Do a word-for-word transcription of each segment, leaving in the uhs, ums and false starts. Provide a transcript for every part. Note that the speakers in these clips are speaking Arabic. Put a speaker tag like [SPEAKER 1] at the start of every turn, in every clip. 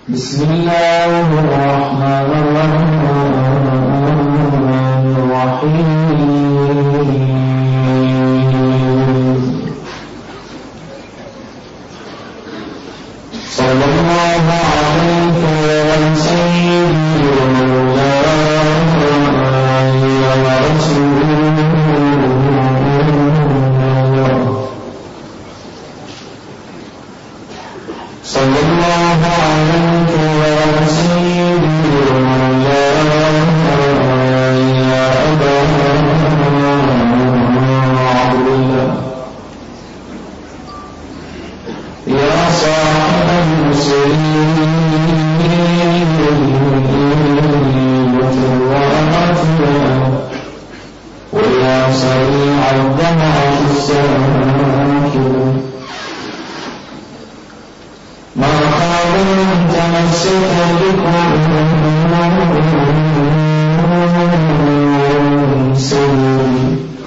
[SPEAKER 1] بسم الله الرحمن الرحيم. صلى الله عليك يا سيدي ومولاي يا رسول الله. صلى الله عليك يا سيدي ومولاي يا أبا عبد الله يا صاحب المسلمين ويا سريع الدمع في الساكن ما خاب من تمسك بكم سيدي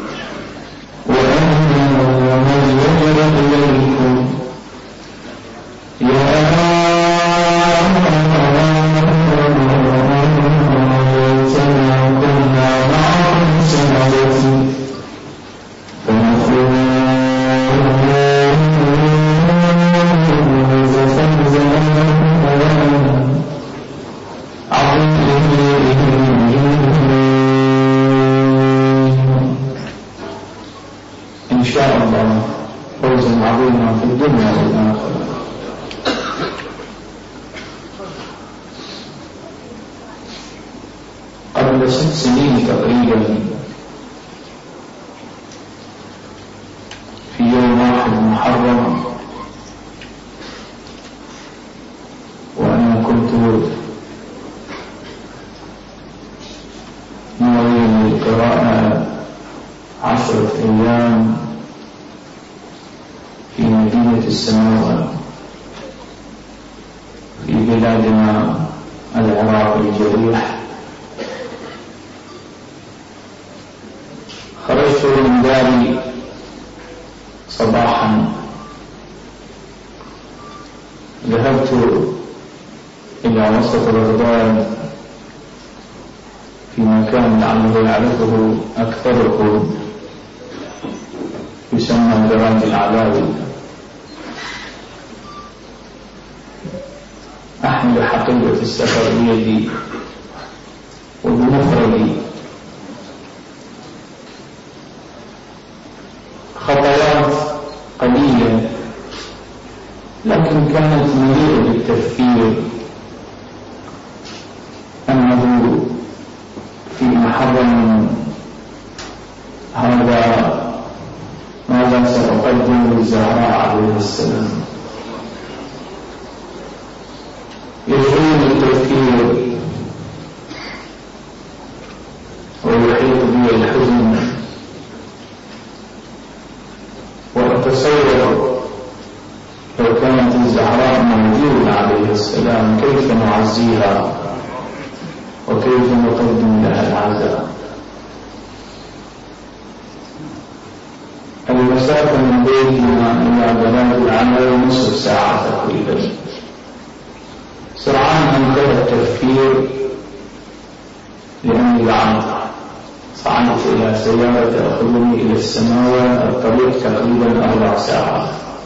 [SPEAKER 1] وأنا من يجر إليكم يا ليتنا كنا معكم سندتي إن شاء الله فوزا عظيما في الدنيا والآخرة. قبل ست سنين تقريبا في يوم واحد محرم وأنا كنت ناويا للقراءة عشرة أيام في مدينة السماوة في بلادنا العراق الجريح. خرجت من داري صباحا، ذهبت إلى وسط بغداد في مكان لعله يعرفه أكثركم يسمى جراد العلاوي. أحمل حقيبة السفر بيدي وبمفردي، خطوات قليلة لكن كانت مليئة بالتفكير أنه في محرم هذا ماذا سأقدم للزهراء عليه السلام. يشغلني التفكير ويحيط بي الحزن، وأتصور لو كانت الزهراء موجودة عليه السلام كيف نعزيها وكيف نقدم لها العزاء. المسافة من بيتنا إلى بلاد العمل نصف ساعة تقريبا. سرعان انتهى التفكير لأني بعد صعدت إلى سيارة تأخذني إلى السماوة، الطريق تقريبا أربع ساعات.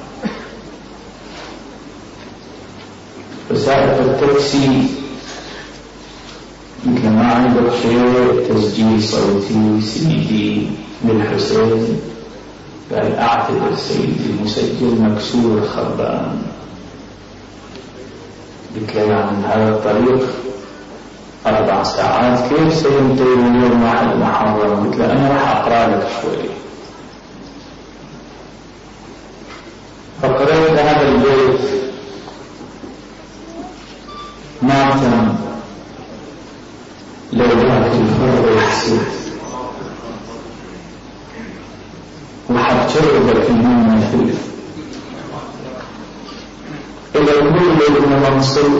[SPEAKER 1] فسائق التاكسي مثل ما عندك شيء تسجيل صوتي سي دي للحسين، قال أعتذر سيدي المسجل مكسور خربان. قلت له يعني هذا الطريق أربع ساعات كيف سينتهي من يوم واحد محرم؟ قلت له أنا راح أقرأ لك شوي. فقرأت هذا البيت ما تم لولاك الفرق يحسد وحتشربك من الخلف إلى كل ابن منصور.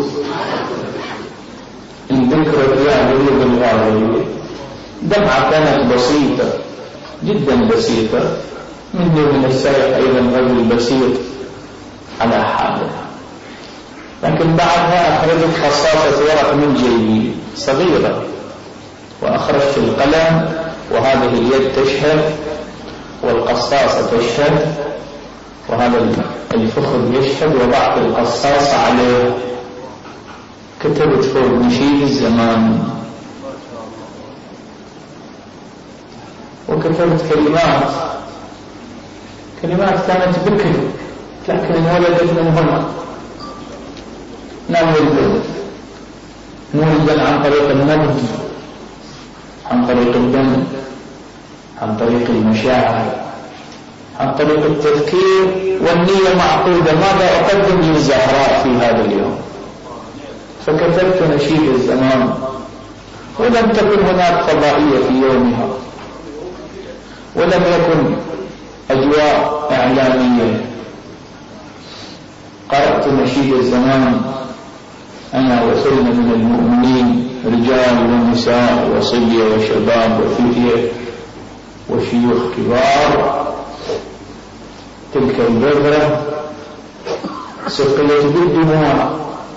[SPEAKER 1] الذكرى الجاهلية بالغالية دمعة كانت بسيطة جدا بسيطة مني ومن السائق أيضا رجل بسيط على حاله. لكن بعدها أخرجت خصاصة ورق من جيبي صغيرة وأخرجت القلم، وهذه اليد تشهد والقصاصة تشهد وهذا الفخذ يشهد، وضعت القصاصة عليه. كتبت فوق نشيد الزمان، وكتبت كلمات كلمات كانت بكر، لكن انولدت من هنا. نولد نولد عن طريق النبض، عن طريق الدم، عن طريق المشاعر، عن طريق التفكير والنية معقودة. ماذا أقدم للزهراء في هذا اليوم؟ فكتبت نشيد الزمان، ولم تكن هناك فضائية في يومها، ولم يكن أجواء إعلامية. قرأت نشيد الزمان أنا وثلة من المؤمنين، رجال ونساء وصبية وشباب وفتية وشيوخ كبار. تلك البذرة سقيت بالدموع،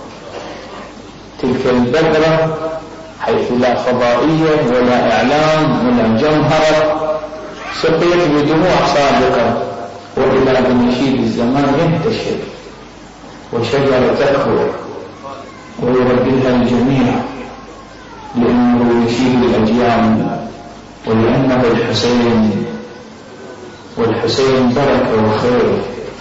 [SPEAKER 1] تلك البذرة حيث لا فضائية ولا إعلام ولا جمهرة، سقيت بدموع صادقة، وإلى بنشيد الزمان ينتشر وشجرة تكبر ويرددها الجميع، لأنه نشيد الأجيال، ولأنه الحسين، والحسين بركة وخير،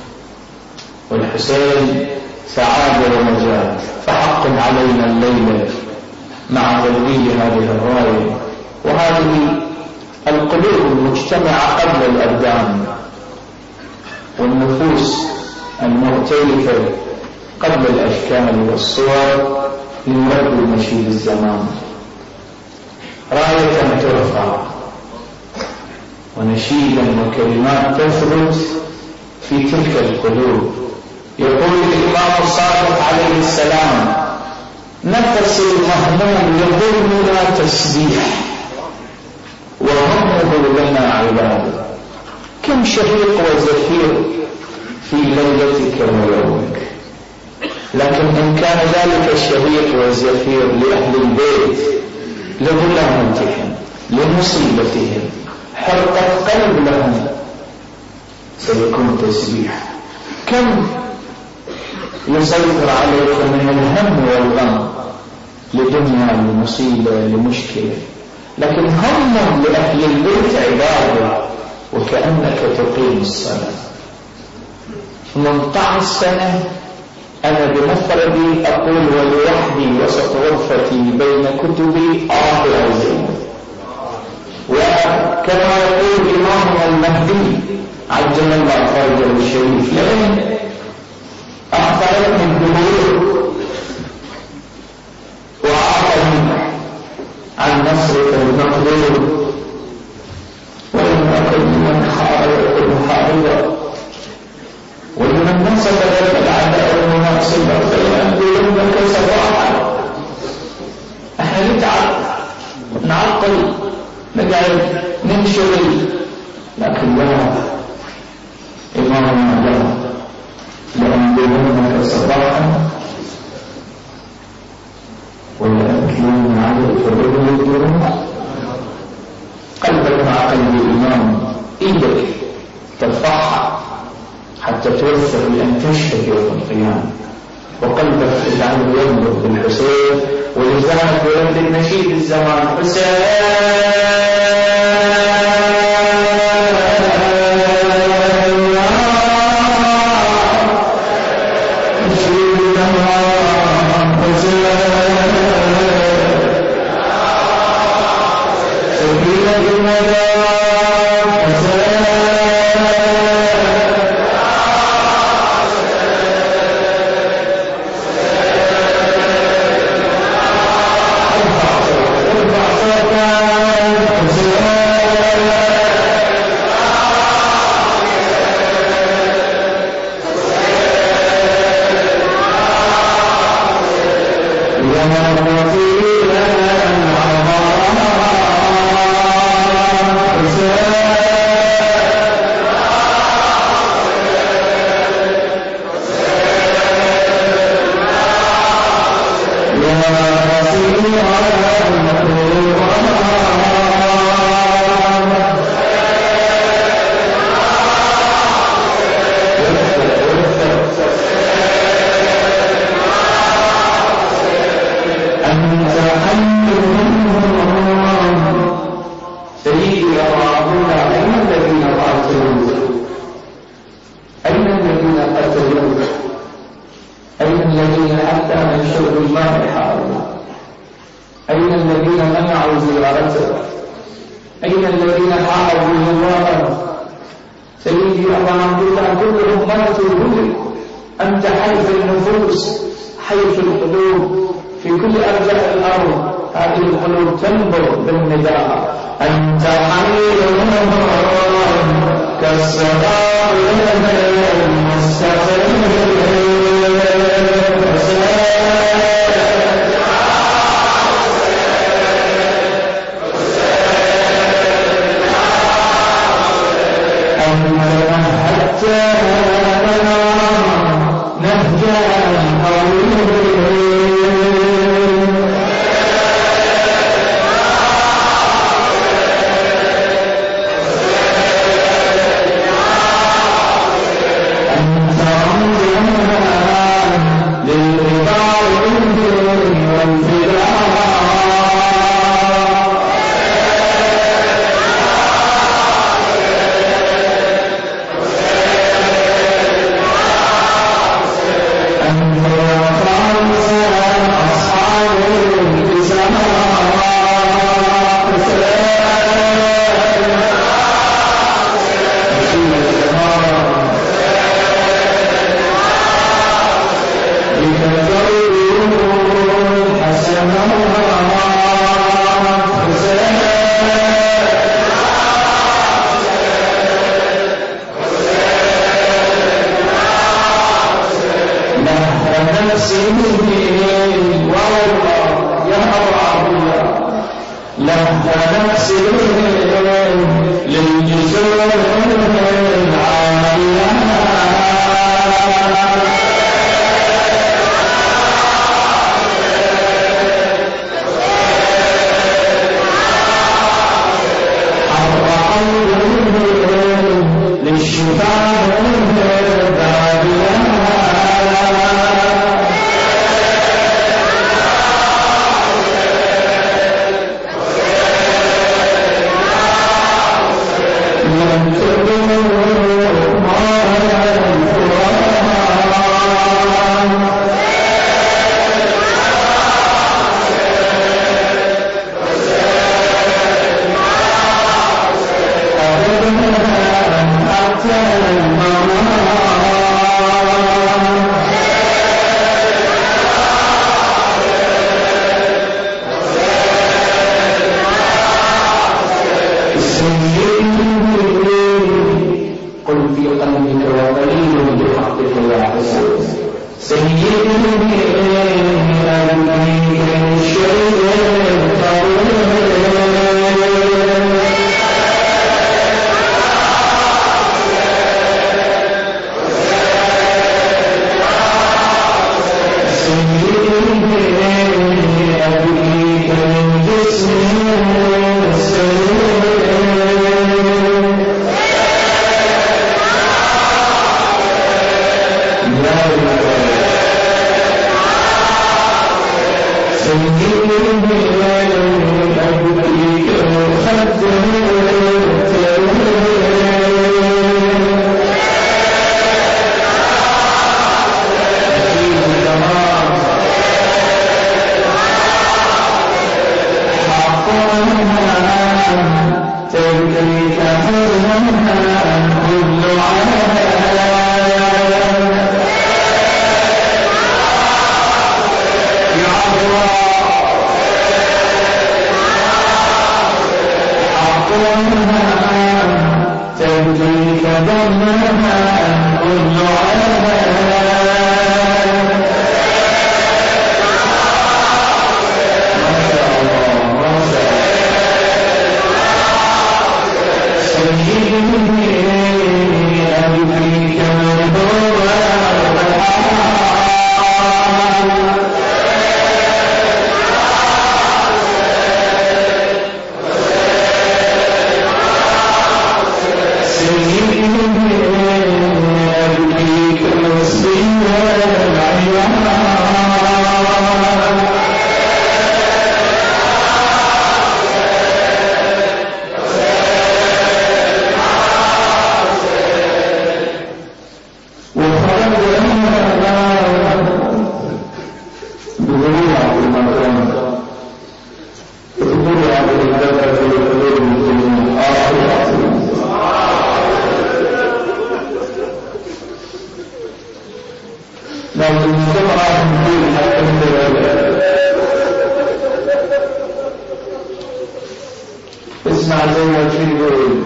[SPEAKER 1] والحسين سعادة ونجاة. فحق علينا الليلة مع تبديل هذه الراية وهذه القلوب المجتمعة قبل الأبدان، والنفوس المختلفة قبل الأشكال والصور، لنرد نشيد الزمان راية ترفع ونشيدا وكلمات تثبت في تلك القلوب. يقول الإمام الصادق عليه السلام: نفس المهموم يظلمنا تسبيح وهمه لنا عباده. كم شهيق وزفير في ليلتك ويومك، لكن إن كان ذلك الشهيق والزفير لأهل البيت لظلمتهم، لمصيبتهم، حرقت قلب لهم، سيكون تسبيح. كم يسيطر عليكم من الهم والغم لدنيا، لمصيبة، لمشكلة، لكن هم لأهل البيت عبادة، وكأنك تقيم الصلاة. ثمانية عشر سنة أنا بمفردي أقول ولوحدي وسط غرفتي بين كتبي آه عزيز. وكما يقول إمامنا المهدي عجل الله فرجه الشريف: لأن أخبرتني الدهور وأعطني عن نصرك المقدور، ولم أكن من حارب المحاربة، ولمن نصب لك الأعداء المناصبة فينبذونك صباحا. احنا نتعب، نعطل، نقعد، ننشغل، لكن لا، إمامنا لا، لأنبذونك صباحا ولأكلون عليك الرجل الدروع. قلبك مع قلب الإمام، إيدك ترفعها حتى توفر لأن تشهد يوم القيامة، وقلبك تجعله ينظر بالحسين، ولسانك يردد نشيد الزمان: حسين اسمع زينب شو يقول.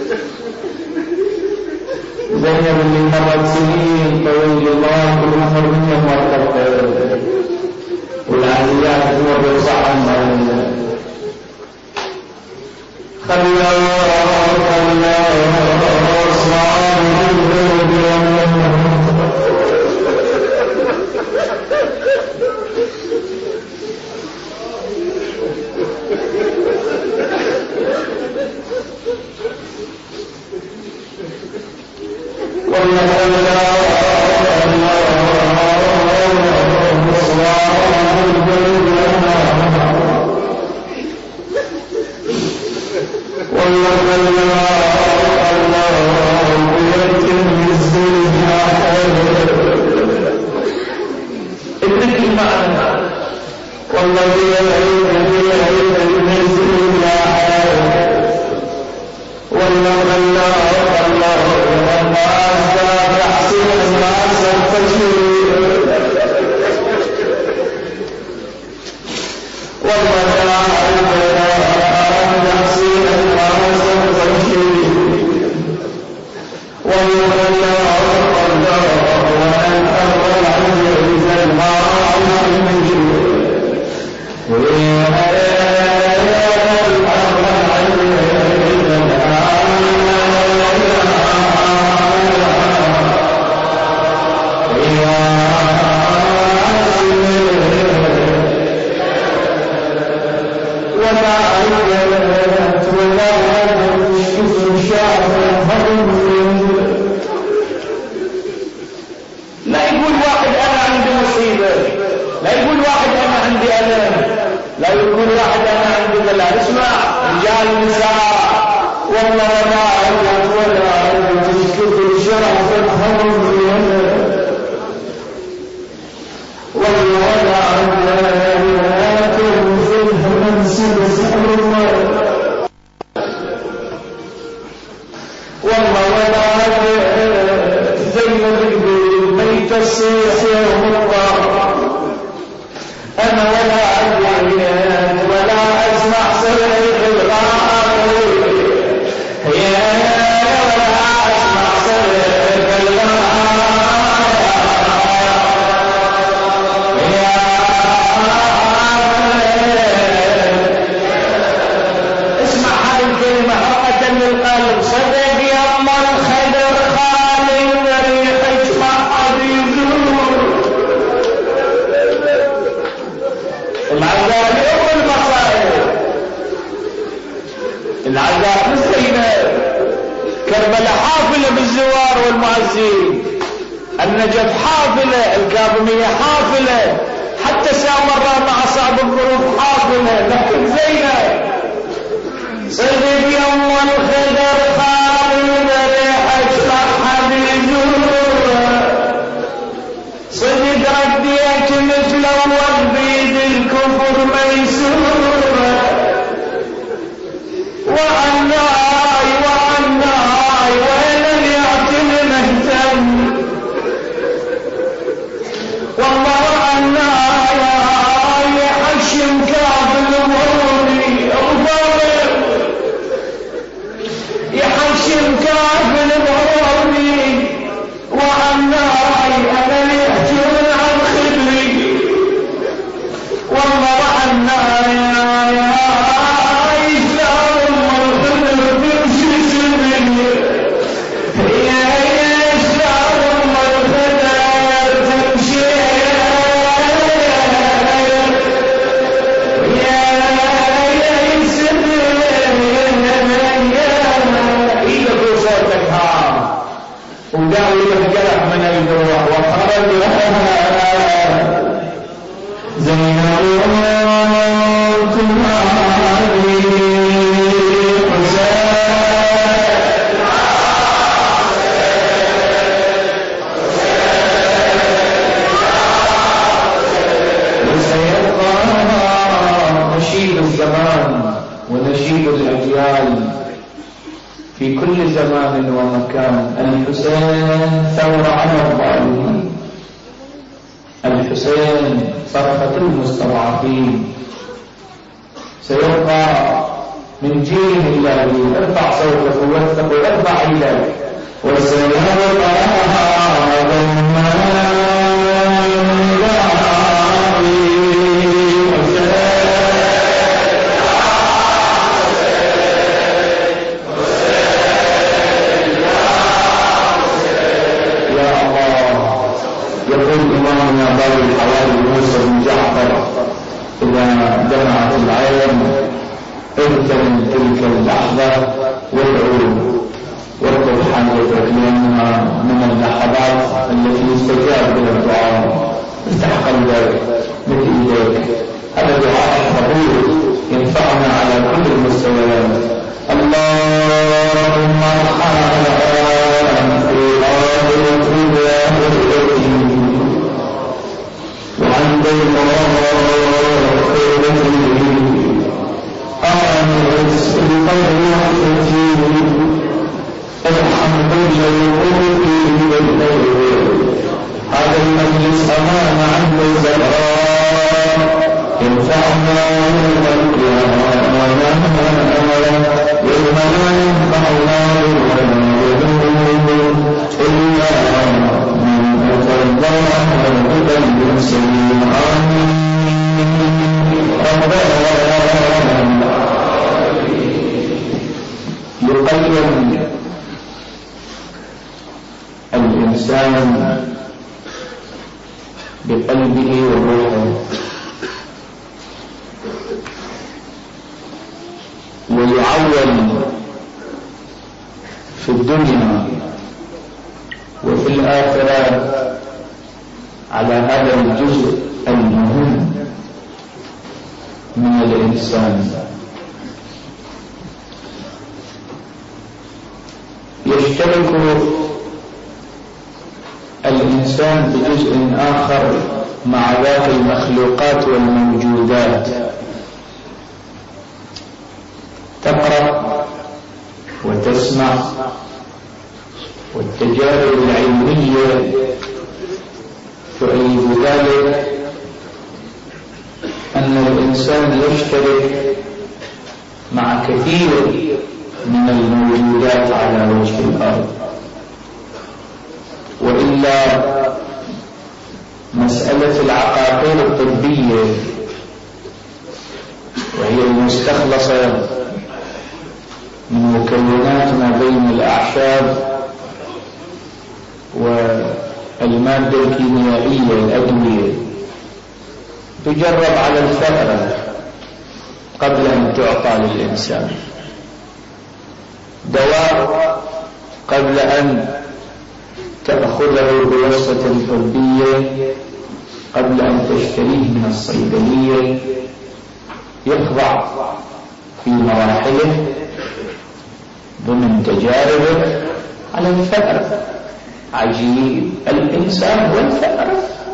[SPEAKER 1] زينب اللي مرت سنين طويل الله كل عمر منها مرتبطة والعزيات تمر صعبا خلى خلى صعب من جيل إلى جيل. ارفع صوتك ووثق وارفع يدك. وسيبقى دمعت العين اغتنم تلك اللحظة وادعو واطلب حاجتك لأنها من اللحظات التي يستجاب بها الدعاء. افتح قلبك مد ايديك. هذا دعاء قبول ينفعنا على كل المستويات. اللهم ارحمنا في آخرتنا وعند المرض آمس بالقدر وحدتي ارحم كل القلوب بالخير. هذا المجلس أمام عند الزهراء ينفعنا يوم القيامة يوم لا ينفع مال ولا بنون إلا من أتى الله بقلب سليم. آمين. يقيم الإنسان بقلبه وروحه ويعول في الدنيا وفي الآخرة على هذا الجزء المهم من الإنسان. يشترك الإنسان بجزء آخر مع باقي المخلوقات والموجودات. تقرأ وتسمع والتجارب العلمية تؤيد ذلك أن الإنسان يشترك مع كثير من الموجودات على وجه الأرض. وإلا مسألة العقاقير الطبية وهي المستخلصة من مكونات ما بين الأعشاب والمادة الكيميائية الأدوية تجرب على الفأرة قبل أن تعطى للإنسان. دواء قبل أن تأخذه بواسطة طبية قبل أن تشتريه من الصيدلية يخضع في مراحله ضمن تجاربه على الفأرة. عجيب الإنسان والفأرة.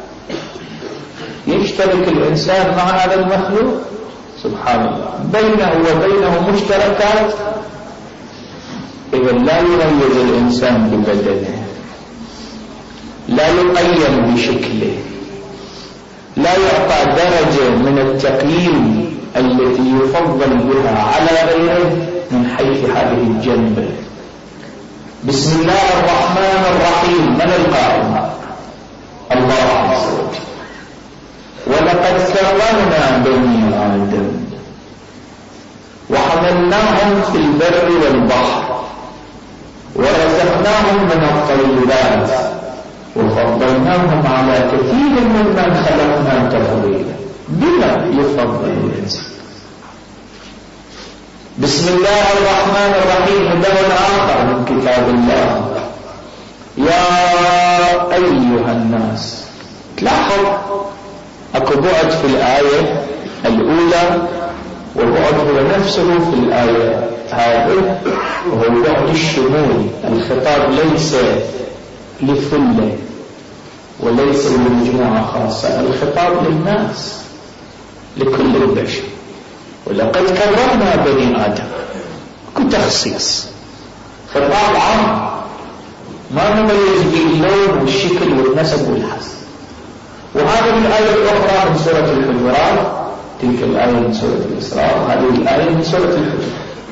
[SPEAKER 1] يشترك الإنسان مع هذا المخلوق سبحان الله بينه وبينه مشتركات. إذا لا يميز الإنسان ببدنه، لا يقيم بشكله، لا يعطى درجة من التقييم التي يفضل بها على غيره من حيث هذه الجنبة. بسم الله الرحمن الرحيم من القائل؟ الله عز وجل. ولقد كرمنا بني آدم وحملناهم في البر والبحر ورزقناهم من الطيبات وفضلناهم على كثير ممن خلقنا تفضيلا. بما يفضل الإنسان؟ بسم الله الرحمن الرحيم هدى آخر من كتاب الله. يا أيها الناس. تلاحظ أكو بعد في الآية الأولى وبعد هو نفسه في الآية هذه وهو بعد الشمول. الخطاب ليس لفلة وليس لمجموعة خاصة، الخطاب للناس لكل البشر. ولقد كرمنا بني آدم كتخصيص خطاب عام ما نميز باللون والشكل والنسب والحسب. وهذا من الآية الأخرى من سورة الحجرات، تلك الآية من سورة الإسراء وهذه الآية من سورة الحجرات.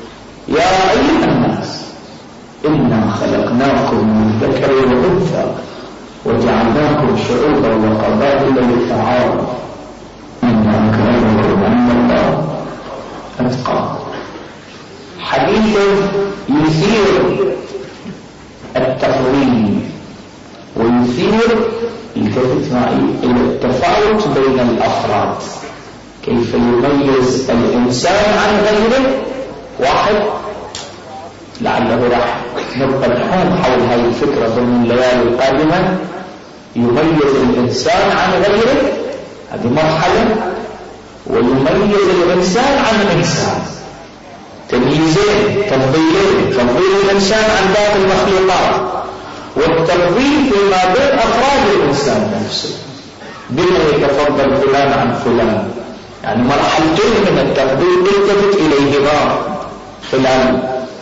[SPEAKER 1] يا أيها الناس إنا خلقناكم من ذكر وأنثى وجعلناكم شعوبا وقبائل لتعارفوا إن أكرمكم عند الله أتقاكم. حديث يثير التفضيل ويثير التفت معي إلى التفاوت بين الأفراد، كيف يميز الإنسان عن غيره. واحد لعله راح نبقى الحين حول هذه الفكرة ضمن الليالي القادمة، يميز الإنسان عن غيره، هذه مرحلة، ويميز الإنسان عن الإنسان، تمييزين، تفضيلين، تفضيل الإنسان عن باقي المخلوقات، والتفضيل فيما بين أفراد الإنسان نفسه، بما يتفضل فلان عن فلان. يعني مرحلتين من التفضيل التفت إليهما خلال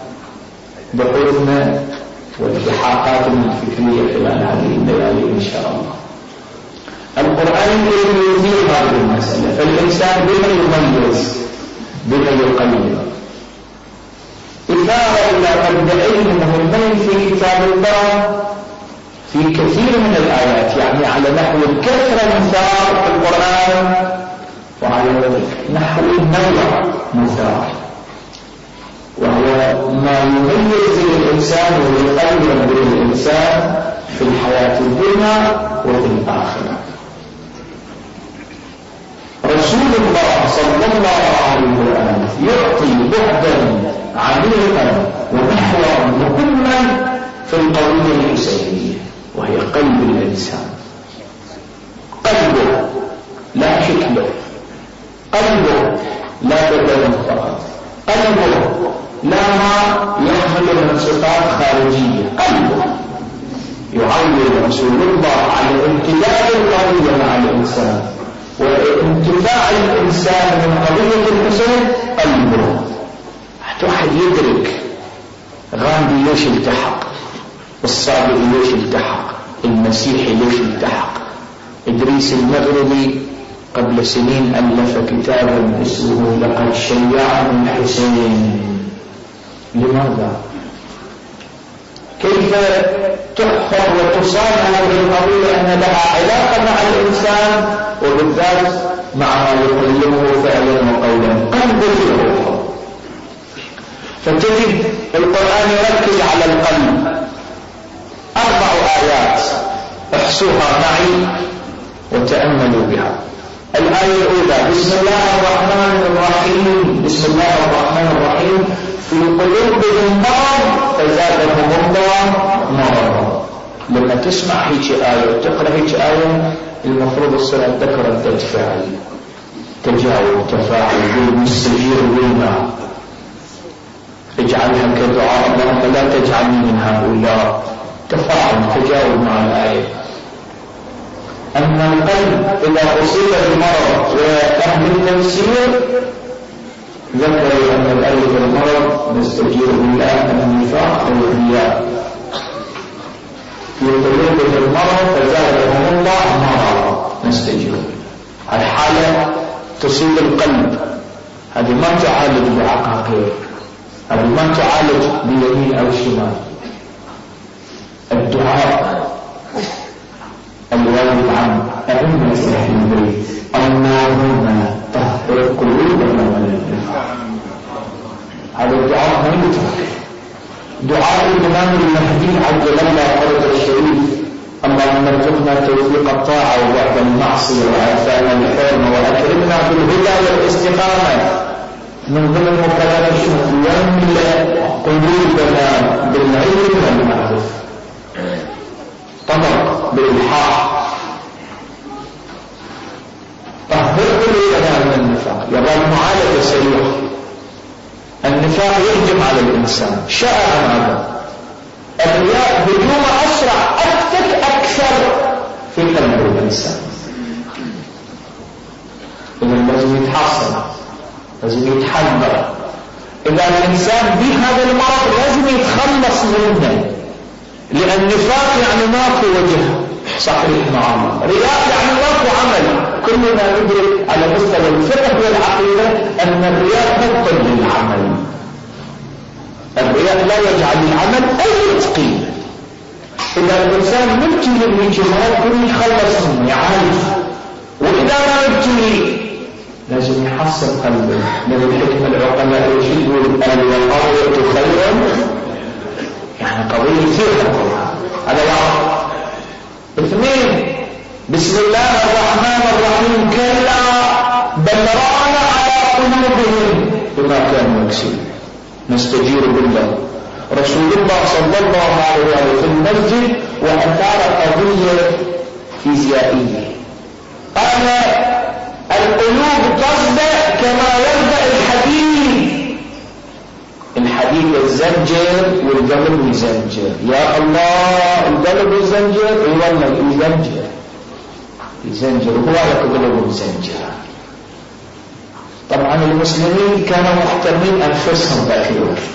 [SPEAKER 1] بحوثنا والتحاقاتنا الفكرية خلال هذه الليالي إن شاء الله. القرآن يثير هذه المسألة، فالإنسان بما يميز بما يقيم. إثارة إلى مبدئين مهمين في كتاب الله في كثير من الآيات، يعني على نحو الكثرة مثار في القرآن، وعلى نحو النوع مثار، وهو ما يميز الإنسان ويقيم به الإنسان في الحياة الدنيا وفي الآخرة. رسول الله صلى الله عليه وآله يعطي بعدا عميقا ومحورا مهما في القضية الإنسانية، وهي قلب الإنسان. قلبه لا شكله، قلبه لا بدنه فقط، قلبه لا ما يحمل من صفات خارجية، قلبه. يعول رسول الله على امتداد القضية مع الإنسان وانتفاع الإنسان من قضية الإنسان قلبه، حتى واحد يدرك غاندي ليش التحق، الصابئ ليش التحق، المسيحي ليش التحق، إدريس المغربي قبل سنين ألف كتابا اسمه لقد شيعنا الحسين. لماذا؟ كيف تحفظ وتصان هذه القضية أن لها علاقة مع الإنسان وبالذات مع ما يقيمه فعلا وقولا، قلب الروح. فتجد القرآن يركز على القلب. أربع آيات احصوها معي وتأملوا بها. الآية الأولى: بسم الله الرحمن الرحيم، بسم الله الرحمن الرحيم، في قلوبهم مرض فزادهم الله مرضا. لما تسمع هيك آية وتقرأ هيك آية المفروض الصلاة تذكر ردة فعل، تجاوب، تفاعل بالمستجير بالماء، اجعلها كدعاء اللهم لا تجعلني من هؤلاء، تفاعل، تجاوب مع الآية. أما القلب إذا أصيب بمرض، وأهل التفسير ذكروا أن القلب المرض نستجير بالله النفاق أو الرياء. في قلوبهم المرض فزادهم الله مرضا، نستجير. الحالة تصيب القلب، هذه ما تعالج بعقاقير، هذه ما تعالج بيمين أو شمال. الدعاء الوالد عن أئمة أهل البيت: اللهم طهر قلوبنا من النفاق. هذا الدعاء ما يترك. دعاء الإمام المهدي عجل الله فرجه الشريف: اللهم ارزقنا توفيق الطاعة وبعد المعصية وعافانا الحرمة وأكرمنا بالهدى والاستقامة. من ضمن مكالمة واملأ قلوبنا بالعلم والمعرفة. طبق بالإلحاح: طهر قلوبنا من النفاق. يبقى المعالجة سريعة. النفاق يهجم على الإنسان، شاء هذا. الرياء هجوم أسرع أكثر أكثر في قلب الإنسان. إذا لازم يتحصن، لازم يتحذر. إذا الإنسان بهذا المرض لازم يتخلص منه، لأن النفاق يعني ماكو وجه صحيح مع الله، رياء يعني ماكو عمل. كلنا ندرك على مستوى الفقه والعقيدة أن الرياء مبطل للعمل. الرياء لا يجعل العمل أي قيمة. إذا الإنسان مبتلي بالجمال كل يخلص منه يعالج، وإذا ما مبتلي لازم يحصل قلبه. من الحكمة العقلاء يقول الوقاية خير، يعني قضية فيها القرآن. هذا واحد. اثنين، بسم الله الرحمن الرحيم كلا بل ران على قلوبهم بما كانوا يكسبون. نستجير بالله. رسول الله صلى الله عليه وسلم في المسجد وأثار قضية فيزيائية، قال القلوب تصدأ كما يبدأ الحديد. الحديد يزنجر والقلب يزنجر. يا الله، القلب يزنجر؟ اي والله يزنجر يزنجر وهو القلب يزنجر. طبعا المسلمين كانوا محترمين أنفسهم ذاك الوقت.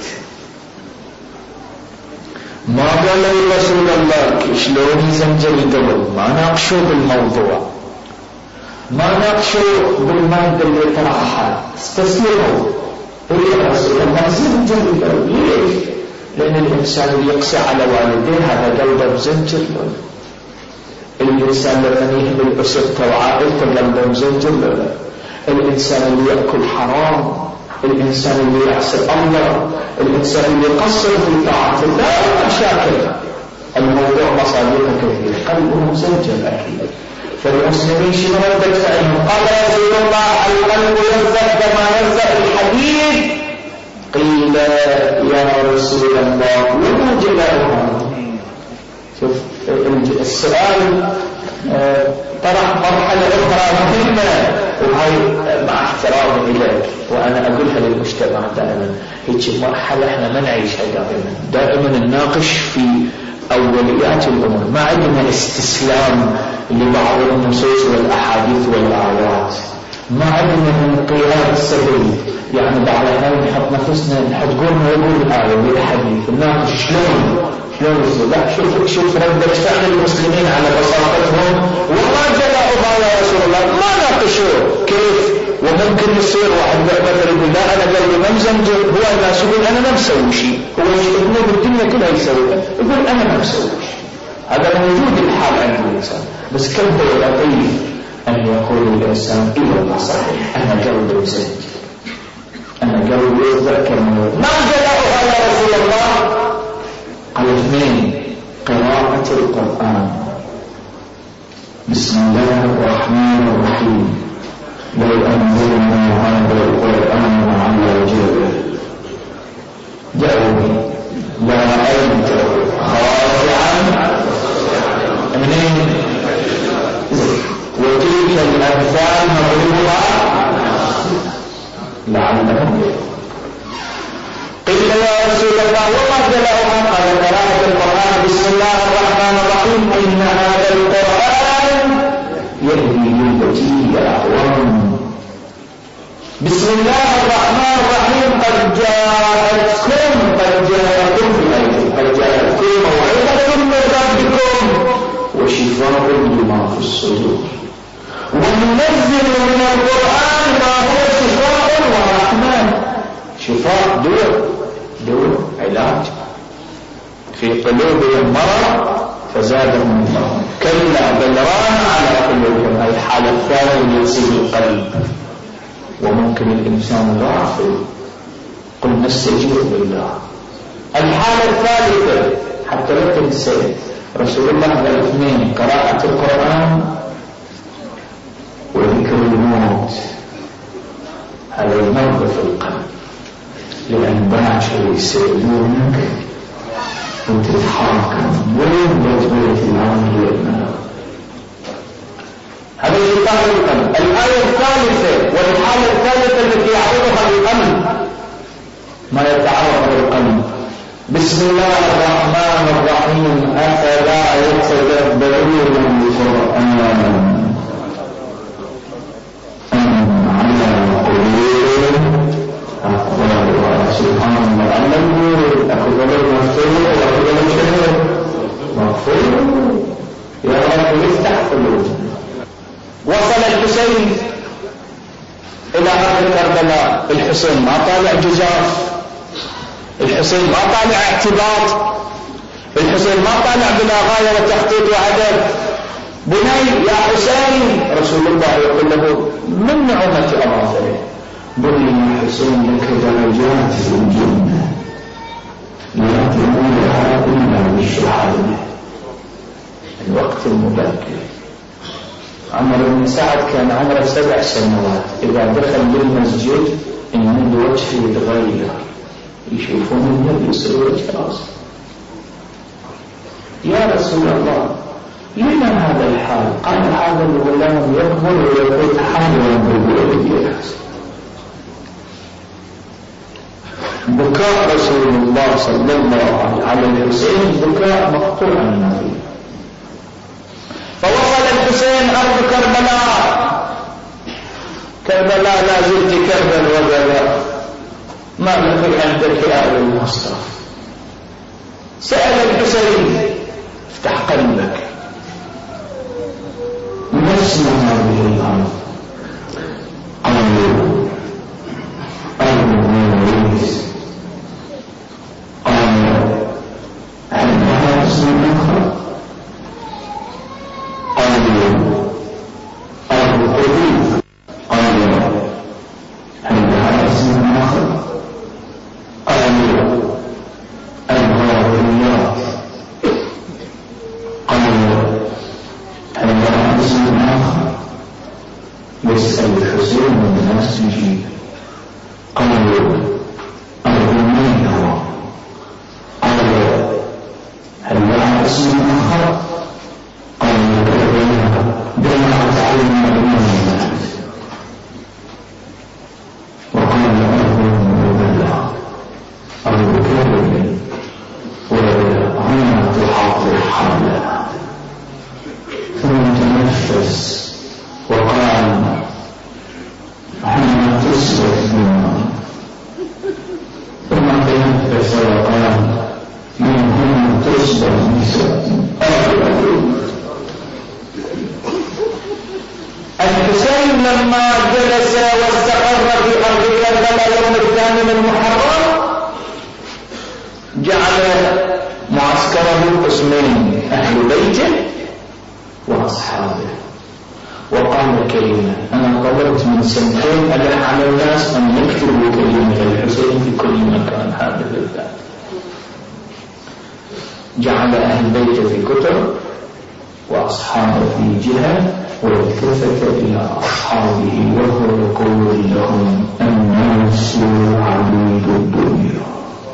[SPEAKER 1] ما قالوا رسول الله شلون يزنجر القلب، ما ناقشوا بالموضوع، ما ناقشوا بالمادة اللي طرحها، استسلموا. يا رسول الله زنجر القلب. ليش؟ لأن الإنسان اللي يقسى على والديه هذا قلبه مزنجر. الإنسان لما يهمل أسرته وعائلته قلبه مزنجر. لا، الإنسان اللي يأكل حرام، الإنسان اللي يعصي الله، الإنسان اللي يقصر في طاعة الله مشاكل. الموضوع مصادقه كثير، قلبه مزنجر أكيد. فالمسلمين شنو ردت فعلهم؟ قال رسول الله القلب يلزق كما يلزق الحديد. قيل يا رسول الله وما جلاؤها؟ شوف السؤال طرح مرحلة أخرى مهمة، وهي مع احترامي إليك وأنا أقولها للمجتمع دائما، هيك مرحلة احنا ما نعيشها دائما. دائما نناقش في أوليات الأمور، ما عندنا استسلام لبعض النصوص والأحاديث والآيات، ما عندنا انقياد سهل. يعني بعض الأحيان نحط نفسنا نحط قولنا ويقول الآية والحديث نناقش شلون شلون يصير. لا، شوف شوف ردة فعل المسلمين على بساطتهم. وما جاءوا يا رسول الله، ما ناقشوا كيف. وممكن يصير واحد مثلا يقول لا أنا قلبي ما مزنجر، هو الناس يقول أنا ما مسوي شيء، هو يشتغلون بالدنيا كلها يسوي، يقول أنا ما مسوي شيء. هذا موجود الحال عند الإنسان. بس كيف هو لطيف أن يقول الإنسان إلى الله صحيح أنا قلبي مزنجر، أنا قلبي يتذكر ما جاءوها يا رسول الله. قال اثنين، قراءة القرآن. بسم الله الرحمن الرحيم لو أنزلنا هذا القرآن على جبل جعلني لرأيت خاشعا منين. وتلك الأمثال مضروبة لعلهم. قيل يا رسول الله وما دلهم؟ قال قراءة القرآن. بسم الله الرحمن الرحيم إن هذا القرآن يهدي للتي هي أقوم. بسم الله الرحمن الرحيم قد جاءتكم قد جاءتكم بآية قد جاءتكم موعظة من ربكم وشفاء لما في الصدور وننزل من القرآن ما هو شفاء ورحمة. شفاء دور دور علاج في قلوبهم مرض فزادهم الله. كلا بل ران على قلوبهم. الحالة الثانية اللي يصيب القلب وممكن الإنسان غافل. قل نستجير بالله. الحالة الثالثة حتى لا تنسى رسول الله قال اثنين، قراءة القرآن وذكر الموت. هذا المرض في القلب، لأن باكر يسألونك وتتحركم وين بجبلة العمر لأنه هذا شفاء القلب. الآية الثالثة والحالة الثالثة التي يعرضها القلب ما يتعرض للقلب. بسم الله الرحمن الرحيم أفلا يتدبرون القرآن أم على قلوب أقوالها. سبحان الله. علموا أقول المفتوح وأقول الشهر مغفور. يا رب يفتح قلوبنا. وصل الحسين إلى أرض كربلاء. الحسين ما طالع جزاف، الحسين ما طالع اعتباط، الحسين ما طالع بلا غاية وتخطيط وهدف. بني يا حسين، رسول الله يقول له من نعمة أظافره، بني يا حسين لك درجات في الجنة لا تنولها إلا بالشهادة. الوقت المبكر. عمر بن سعد كان عمره سبع سنوات، إذا دخل بالمسجد إن وجهه يتغير، يشوفون النبي يصير وجه راسه. يا رسول الله لما هذا الحال؟ قال هذا الغلام يكبر ويكون حاملا بالولد. بكاء رسول الله صلى الله عليه وسلم بكاء مقطوع النبي. فوصل الحسين أرض كربلاء. كربلاء لا زلت كربا وبلاء، ما لك عندك يا أبي المصطفى. سأل الحسين افتح قلبك، ما اسم هذه الأرض؟ قالوا أرض مواريث. قال هل لها اسم آخر؟ قالوا أرض حدود. قال هل لها اسم آخر؟ قالوا أنهار الرياض. قالوا هل لها اسم آخر؟ يسأل الحسين والناس يجيب. قالوا أرض النيل. قالوا هل لها اسم آخر؟ قالوا دمعت علينا بالمنزل. وقال أرض مبلغ، أرض كامل وهنا تحاضر حولنا. ثم تنفس وقال هنا تسبح النار. ثم تنفس وقال من هنا تسبح نساء. الحسين لما جلس واستقر في أرض كربلاء يوم الثامن المحرم جعل معسكره قسمين، أهل بيته وأصحابه. وقال كلمة، أنا طلبت من سنتين ألح على الناس أن يكتبوا كلمة الحسين في كل مكان هذا بالذات. جعل أهل بيته في كتب وأصحابه في جهة، والتفت إلى أصحابه وهو يقول لهم الناس عبيد الدنيا.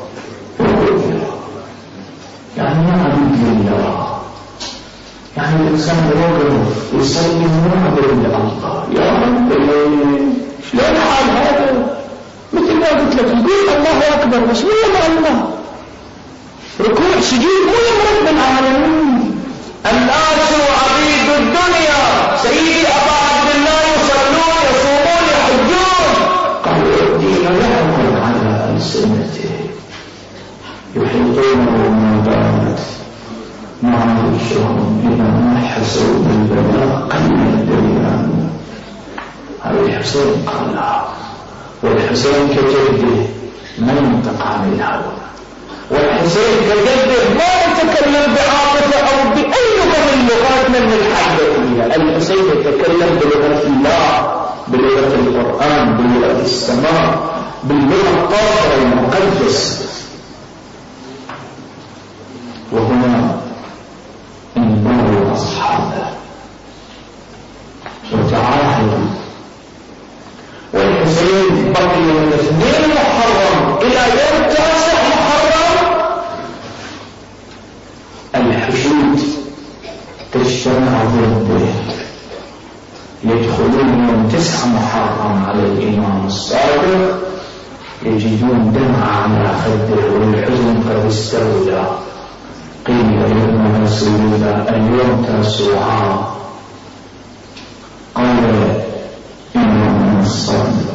[SPEAKER 1] يعني ما عبيد لله، يعني الإنسان يوقف يصلي معبد لله. يا رب شلون حال هذا؟ مثل ما قلت لك يقول الله أكبر بس مو مع الله، ركوع سجود مو يا رب العالمين. الناس عبيد الدنيا، سيدي أبا عبد الله يصلون يصومون يحجون. قالوا الدين لهم على ألسنته يحيطونه ما بانت معايشهم إذا ما حسوا بالبلاء قل الديان. هذا الحسين قالها، والحسين كجده ما ينطق عن الهوى، والحسين كجده ما يتكلم بعاطفة أو بأي لغة من اللغات من الحدثية. الحسين يتكلم بلغة الله، بلغة القرآن، بلغة السماء، باللغة الطاهرة المقدس. وهنا انبروا أصحابه وتعاهدوا. والحسين بقي من اثنين محرم إلى يوم تاسع محرم الحشود تجتمع ضده، يدخلون يوم تسع محرم على الإمام الصادق يجدون دمع على خده والحزن قد استولى. قيل يا رسول الله اليوم تاسوعا؟ قال إنه الصدق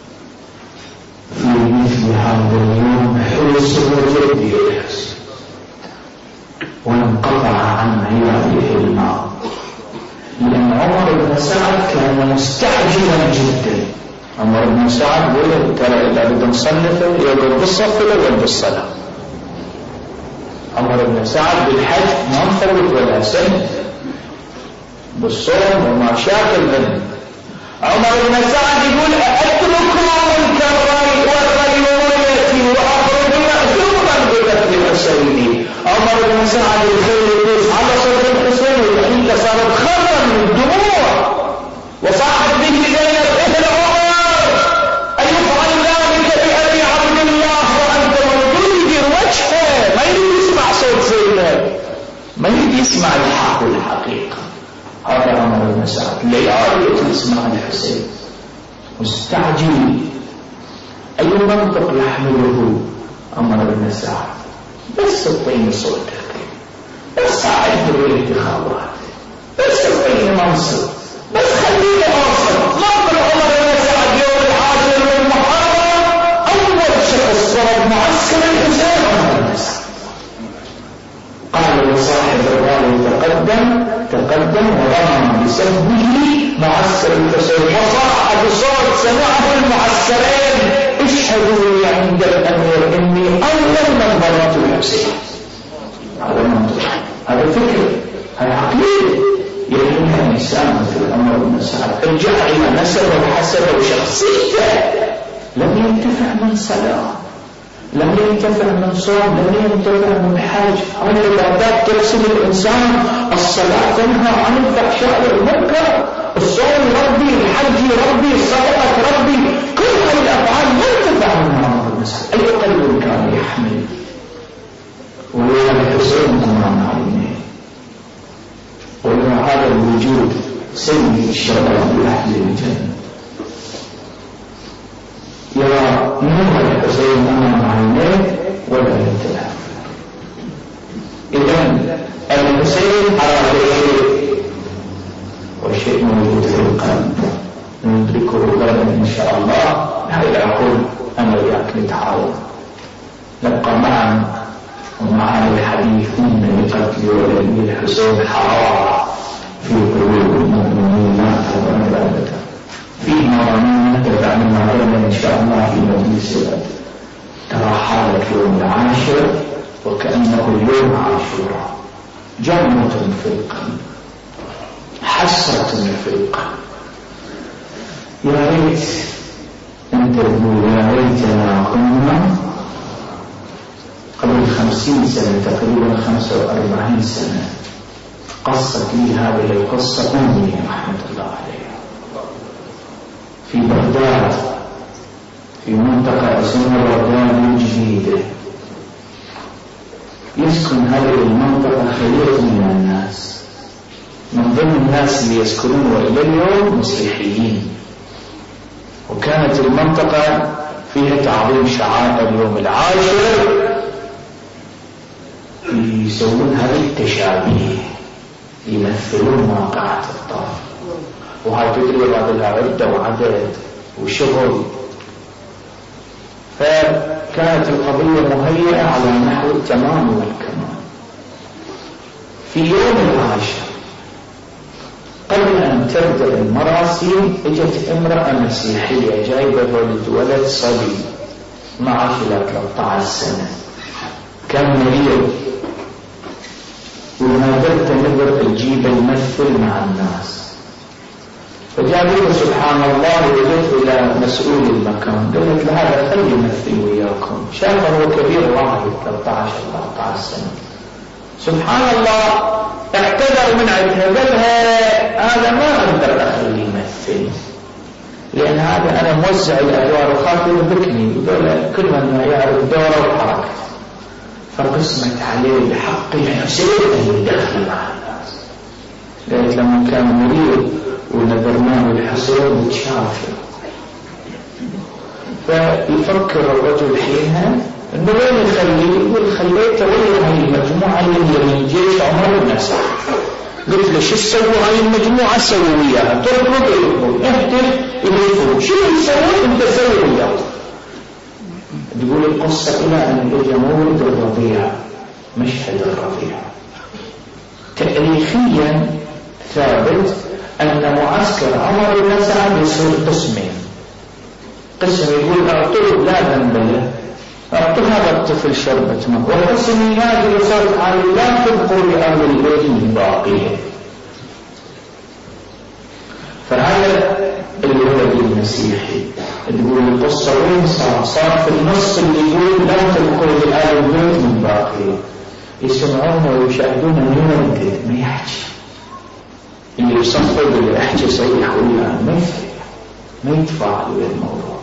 [SPEAKER 1] في مثل هذا اليوم حرص وجدي الحسن، وانقطع عن عياله الماء، لأن عمر بن سعد كان مستعجلا جدا. عمر بن بن سعد يقول ترى إذا بدنا نصنفه يقول بالصف الأول بالصلاة. عمر بن سعد بالحج ما مفوت ولا سنة، بالصوم وما شاكل منه. عمر بن سعد يقول أتركوا الكري والريولتي وأخرج مأجورا بقتل حسيني. عمر بن سعد يقول على صدر الحسين وحين صارت خضرا من الدموع وصاحت به زينب ابن عمر أيفعل ذلك بأبي عبد الله وأنت موجود وجهه. ما يريد يسمع صوت زينب، ما يريد يسمع الحق والحقيقة. هذا عمر بن سعد ليالي يسمع الحسين مستعجل. أي منطق يحمله عمر بن سعد؟ بس الطين صوتك، بس أعد الانتخابات، بس الطين منصب، بس خليني أوصل. منطق عمر بن سعد يوم العاشر من محرم أول شخص صار معسكر الحسين عمر بن سعد. قال لصاحب الراوي تقدم تقدم ورمى بسهمه معسكر الحسين وصاح بصوت سمعه المعسكرين اشهدوا لي عند الأمير إني أول من ضربت الحسين. هذا منطق، هذا فكر، هذا عقيدة يهمها الإنسان مثل عمر بن سعد. ارجع إلى نسبه وحسبه وشخصيته. لم ينتفع من صلاة، لم ينتفع من صوم، لم ينتفع من حج. أولا العبادات ترسل الإنسان، الصلاة تنهى عن الفحشاء والمنكر، الصوم ربي، الحج ربي، الصدقة ربي، كل هذه الأفعال ما ينتفع منها عمر بن سعد. أي قلب كان يحمل ولولا الحسين أمام عينيه. ولولا هذا الوجود سيد الشباب لأهل الجنة. يرى نور الحسين أمام عينيه ولا ينتبه. إذن الحسين على شيء والشيء موجود في القلب ندركه غدا إن شاء الله. هذا أقول أنا وياك نتعاون نبقى معا ومع الحديث إن لقتل ولد الحسين حرارة في قلوب المؤمنين لا تظن أبدا. فيه مرامين تتعلمنا غدا إن شاء الله في مجلس الغد. ترى حالك يوم العاشر وكأنه اليوم عاشوراء، جنة في القلب، حسرة في القلب. يا ريت أن تقول يا ريتنا كنا قبل خمسين سنة تقريبا خمسة وأربعين سنة قصت لي هذه القصة أمي رحمة الله عليها في بغداد، في منطقة اسمها بغداد الجديدة. يسكن هذه المنطقة خليط من الناس، من ضمن الناس اللي يسكنون وإلى اليوم مسيحيين. وكانت المنطقة فيها تعظيم شعائر اليوم العاشر، يسوون هذه التشابيه، يمثلون واقعة الطرف. وهاي تدري بعد لها عدة وعدد وشغل. فكانت القضية مهيئة على نحو التمام والكمال. في يوم العاشر قبل أن تبدأ المراسم اجت امرأة مسيحية جايبة ولد ولد صبي معه ثلاثة عشر سنة، كان مريض ونادرت نقدر تجيب الممثل مع الناس. فجابوا سبحان الله وجدت إلى مسؤول المكان قلت له هذا خلي يمثل وياكم. شافه هو كبير واحد ثلاثة عشر أربعة عشر سنة. سبحان الله اعتذر من عندها قالها هذا ما أقدر أخليه يمثل لأن هذا أنا موزع الأدوار وخاطر يبكني وقال كل من يعرف دوره وحركته. فقسمت عليه بحق الحسين أن يدخل مع الناس. قالت لما كان مريض ونذرناه الحسين متشافر. فيفكر الرجل حينها انه وين يخليه؟ يقول خليته وين هاي المجموعه اللي من جيش عمر بن سعد. قلت له شو تسوي هاي المجموعه؟ سوي وياها، تركض يركض، اهتف يهتفون، شو يسوون انت سوي وياها. تقول القصه الى ان اجى مولد الربيع، مشهد الربيع. تاريخيا ثابت أن معسكر عمر بن سعد يصير قسمين، قسم يقول أعطوه لا ذنب له، أعطوه هذا الطفل شربة ماء، وقسم ينادي بصوت عالي لا تبقوا لأهل البيت من باقيه. فهذا الولد المسيحي تقول القصة وين صار؟ صار في النص اللي يقول لا تبقوا لأهل البيت من باقيه. يسمعونه ويشاهدونه من يردد ما يحكي، اللي يصفق اللي يحكي صيح ولا ما ما يتفاعل بالموضوع.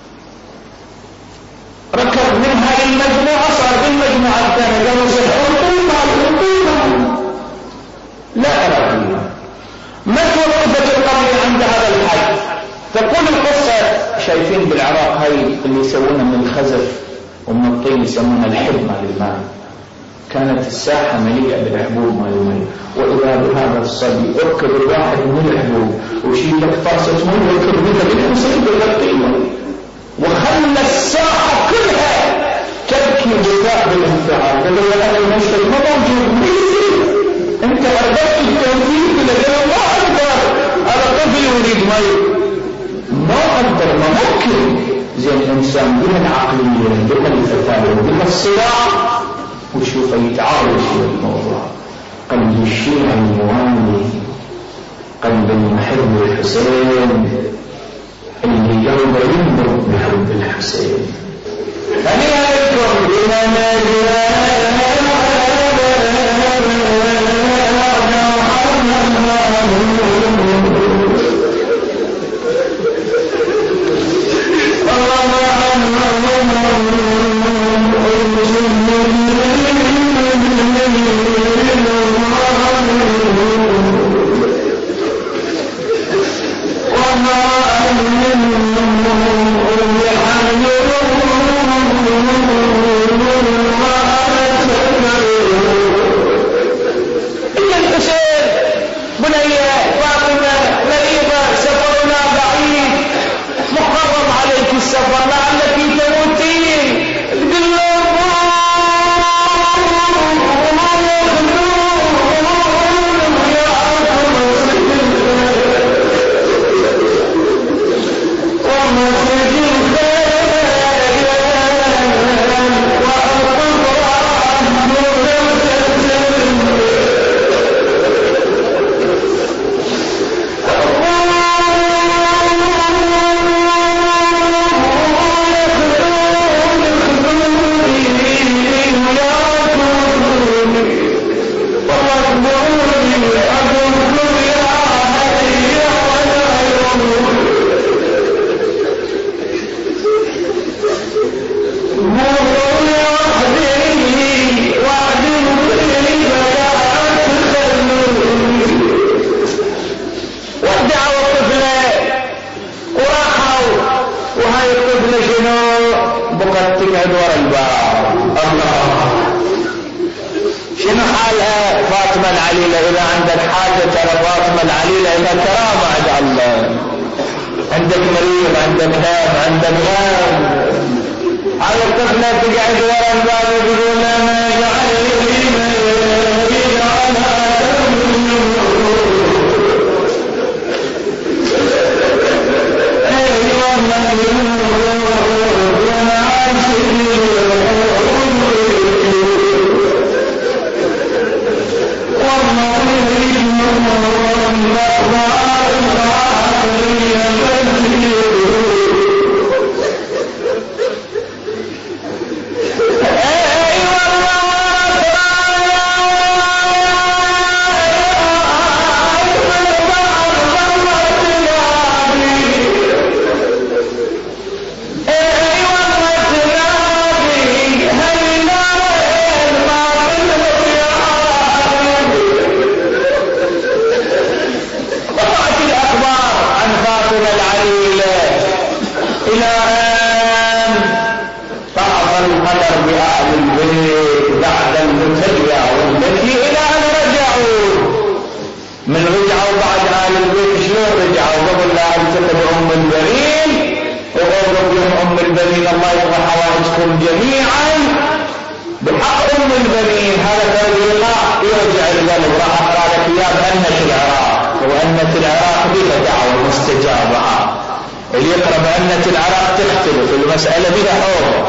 [SPEAKER 1] ركب من هذه المجموعة صار بالمجموعة الثانية قالوا سيحون طيبا طيبا لا أرى فيها. متى وقفت القضية عند هذا الحد؟ تقول القصة شايفين بالعراق هاي اللي يسوونها من الخزف ومن الطين يسمونها الحبمة للماء، كانت الساحة مليئة بالحبوب مال الماء، وإذا بهذا الصبي أركب الواحد من الحبوب وشيل لك طاسة ماء ويركب بها بالحسين بالطينة، وخلى الساحة كلها تبكي بكاء بالانفعال. قال له أنا المشهد ما موجود ميزي، أنت أردت التوفيق لقد ما أقدر على طفل يريد ماء، ما أقدر ما ممكن. زي الإنسان بها العقلية بها الفتاة بها الصراع وشوف يتعارض في الموضوع. قلب الشيعي الموالي، قلب المحب الحسين اللي يوم ينبض بحب الحسين. هنيئا لكم بما نجانا اللي يقرأ بأنة العراق تختلف المسألة بها حور.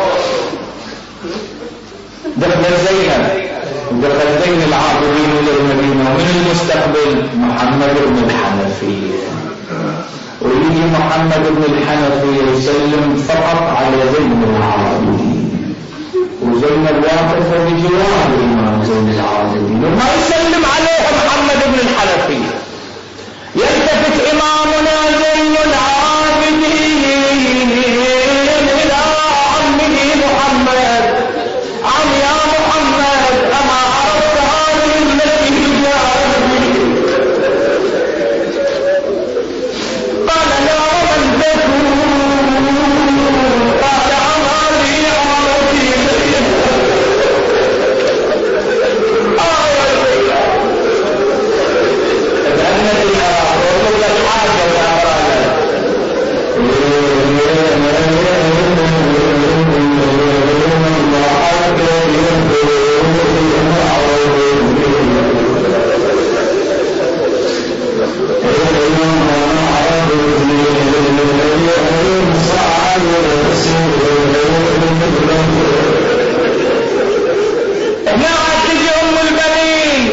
[SPEAKER 1] دخل زينب دخل زين العابدين إلى المدينة ومن المستقبل محمد بن الحنفية، ويجي محمد بن الحنفية يسلم فقط على زين العابدين، وزينب واقفة بجوار الإمام زين العابدين وما يسلم عليها محمد بن الحنفية. يلتفت إمامنا زين العابدين إلى عمه محمد: عم يا محمد، أما عرفت هذه التي جاءتني؟ قال: لا، ومن تكون؟ قال: عم هذه عمتي زينب. لأن العراق وقل لك حاجة يا أرانا هناك تجي أم البنين،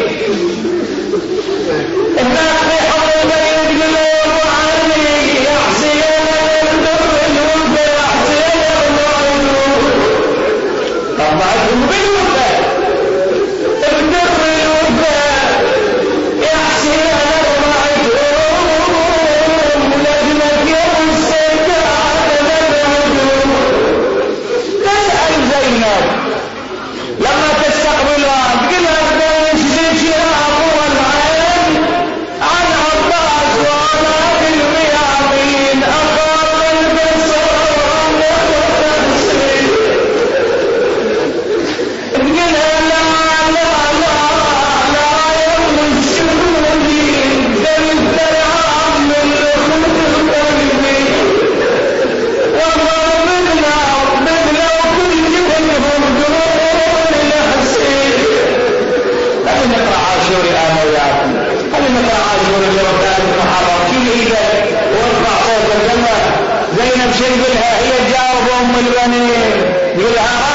[SPEAKER 1] هناك في حضر البنين يقولون: وعني يا حسين البر الوفا، يا حسين الوفا. طبعاً بالوفا البر الوفا يا حسين الوفا، لجنك يا السيدة تسأل زينب لما تستقبلها تقلها بيش زيش يا أبو العين عن عباس وأنا في الميامين أقام البصر وتنسي. تقلها: لا لا لا لا يمشوني دلت العام الخلق قلبي وما منا منا وكل جبنهم دون الحسين. خلي نقرأ عاشور الآن وياكم، خلي نقرأ عاشور اللي وكان المحرم. شيل ايدك وارفع صوتك. لما زينب شي يقولها هي تجاوب أم البنين يقولها: